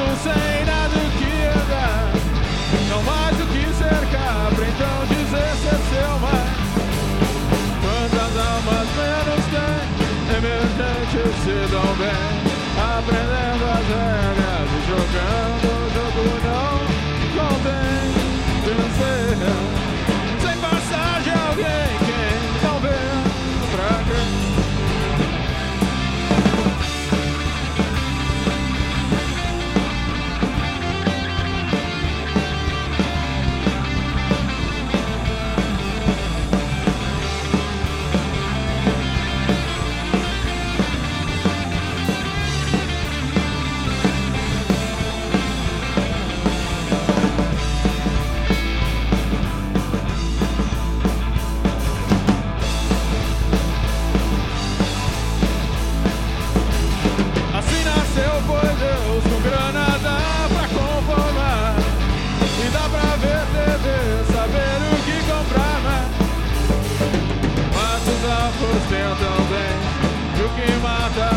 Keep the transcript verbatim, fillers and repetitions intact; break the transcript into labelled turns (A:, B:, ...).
A: sem nada o que herdar, não mais o que cercar, pra então dizer ser seu mais. Quantas almas menos tem, emergentes se dão bem, aprendendo as regras e jogando o jogo não convém vencer. Sem passar de alguém, quem não vê pra quem. Com grana dá pra conformar, e dá pra ver T V, saber o que comprar, mas, mas os afros tentam bem, e o que mata